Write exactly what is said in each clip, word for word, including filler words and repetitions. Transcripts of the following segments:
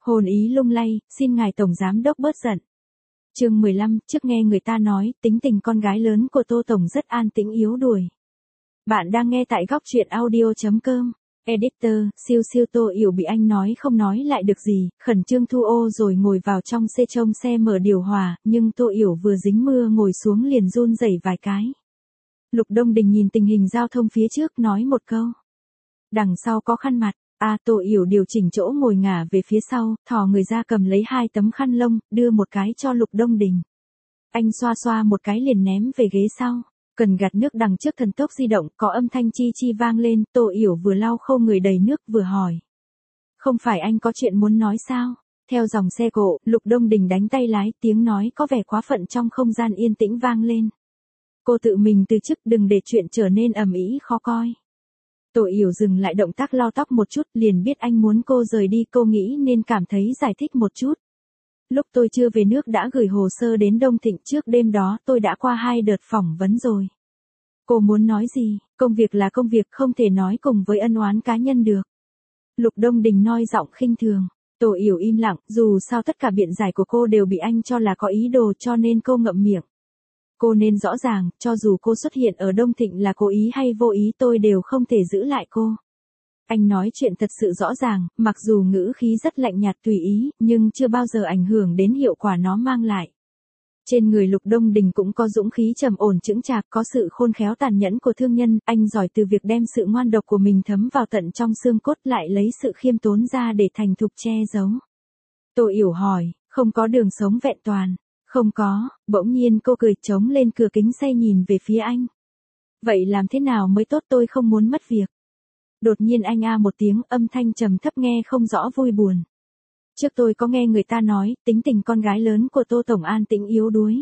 Hồn ý lung lay, xin ngài tổng giám đốc bớt giận. Chương mười lăm, trước nghe người ta nói, tính tình con gái lớn của Tô tổng rất an tĩnh yếu đuổi. Bạn đang nghe tại góc truyện audio chấm com. Editor, siêu siêu Tô Yểu bị anh nói không nói lại được gì, khẩn trương thu ô rồi ngồi vào trong xe trông xe mở điều hòa, nhưng Tô Yểu vừa dính mưa ngồi xuống liền run rẩy vài cái. Lục Đông Đình nhìn tình hình giao thông phía trước nói một câu. Đằng sau có khăn mặt, à Tô Yểu điều chỉnh chỗ ngồi ngả về phía sau, thò người ra cầm lấy hai tấm khăn lông, đưa một cái cho Lục Đông Đình. Anh xoa xoa một cái liền ném về ghế sau. Cần gạt nước đằng trước thần tốc di động, có âm thanh chi chi vang lên, Tô Yểu vừa lau khô người đầy nước vừa hỏi. Không phải anh có chuyện muốn nói sao? Theo dòng xe cộ, Lục Đông Đình đánh tay lái, tiếng nói có vẻ quá phận trong không gian yên tĩnh vang lên. Cô tự mình từ chức, đừng để chuyện trở nên ầm ĩ khó coi. Tô Yểu dừng lại động tác lau tóc một chút, liền biết anh muốn cô rời đi, cô nghĩ nên cảm thấy giải thích một chút. Lúc tôi chưa về nước đã gửi hồ sơ đến Đông Thịnh, trước đêm đó tôi đã qua hai đợt phỏng vấn rồi. Cô muốn nói gì? Công việc là công việc, không thể nói cùng với ân oán cá nhân được. Lục Đông Đình nói giọng khinh thường. Tô Yểu im lặng, dù sao tất cả biện giải của cô đều bị anh cho là có ý đồ, cho nên cô ngậm miệng. Cô nên rõ ràng, cho dù cô xuất hiện ở Đông Thịnh là cố ý hay vô ý tôi đều không thể giữ lại cô. Anh nói chuyện thật sự rõ ràng, mặc dù ngữ khí rất lạnh nhạt tùy ý, nhưng chưa bao giờ ảnh hưởng đến hiệu quả nó mang lại. Trên người Lục Đông Đình cũng có dũng khí trầm ổn chững chạc, có sự khôn khéo tàn nhẫn của thương nhân, anh giỏi từ việc đem sự ngoan độc của mình thấm vào tận trong xương cốt, lại lấy sự khiêm tốn ra để thành thục che giấu. Tô Yểu hỏi, không có đường sống vẹn toàn. Không có, bỗng nhiên cô cười trống lên cửa kính xe nhìn về phía anh. Vậy làm thế nào mới tốt, tôi không muốn mất việc. Đột nhiên anh a một tiếng, âm thanh trầm thấp nghe không rõ vui buồn. Trước tôi có nghe người ta nói, tính tình con gái lớn của Tô tổng an tĩnh yếu đuối.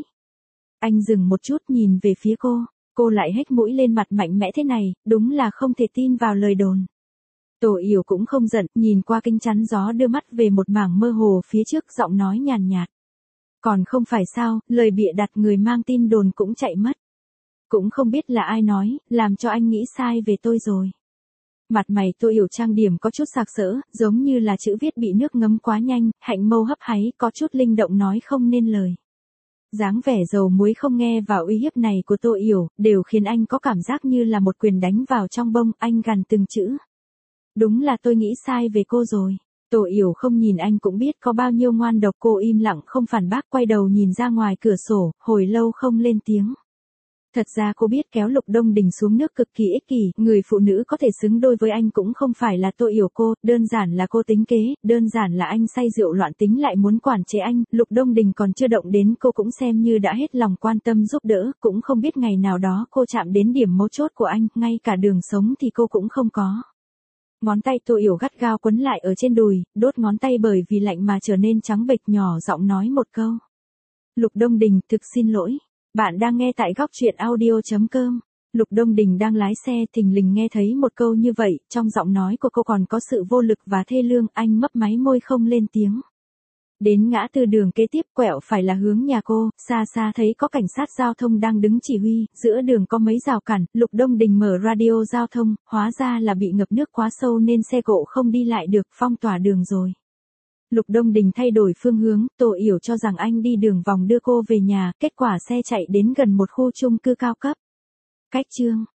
Anh dừng một chút nhìn về phía cô, cô lại hếch mũi lên mặt mạnh mẽ thế này, đúng là không thể tin vào lời đồn. Tô Yểu cũng không giận, nhìn qua kính chắn gió đưa mắt về một mảng mơ hồ phía trước, giọng nói nhàn nhạt. Còn không phải sao, lời bịa đặt người mang tin đồn cũng chạy mất. Cũng không biết là ai nói, làm cho anh nghĩ sai về tôi rồi. Mặt mày Tô Yểu trang điểm có chút sặc sỡ, giống như là chữ viết bị nước ngấm quá nhanh, hạnh mâu hấp háy, có chút linh động nói không nên lời. Dáng vẻ dầu muối không nghe vào uy hiếp này của Tô Yểu, đều khiến anh có cảm giác như là một quyền đánh vào trong bông, anh gằn từng chữ. Đúng là tôi nghĩ sai về cô rồi. Tô Yểu không nhìn anh cũng biết có bao nhiêu ngoan độc, cô im lặng không phản bác, quay đầu nhìn ra ngoài cửa sổ, hồi lâu không lên tiếng. Thật ra cô biết kéo Lục Đông Đình xuống nước cực kỳ ích kỷ, người phụ nữ có thể xứng đôi với anh cũng không phải là Tô Yểu cô, đơn giản là cô tính kế, đơn giản là anh say rượu loạn tính lại muốn quản chế anh, Lục Đông Đình còn chưa động đến cô cũng xem như đã hết lòng quan tâm giúp đỡ, cũng không biết ngày nào đó cô chạm đến điểm mấu chốt của anh, ngay cả đường sống thì cô cũng không có. Ngón tay Tô Yểu gắt gao quấn lại ở trên đùi, đốt ngón tay bởi vì lạnh mà trở nên trắng bệch, nhỏ giọng nói một câu. Lục Đông Đình, thực xin lỗi. Bạn đang nghe tại góc truyện audio chấm com. Lục Đông Đình đang lái xe, thình lình nghe thấy một câu như vậy, trong giọng nói của cô còn có sự vô lực và thê lương, anh mấp máy môi không lên tiếng. Đến ngã tư đường kế tiếp, quẹo phải là hướng nhà cô, xa xa thấy có cảnh sát giao thông đang đứng chỉ huy, giữa đường có mấy rào cản, Lục Đông Đình mở radio giao thông, hóa ra là bị ngập nước quá sâu nên xe cộ không đi lại được, phong tỏa đường rồi. Lục Đông Đình thay đổi phương hướng, Tô Yểu cho rằng anh đi đường vòng đưa cô về nhà, kết quả xe chạy đến gần một khu chung cư cao cấp. Cách chương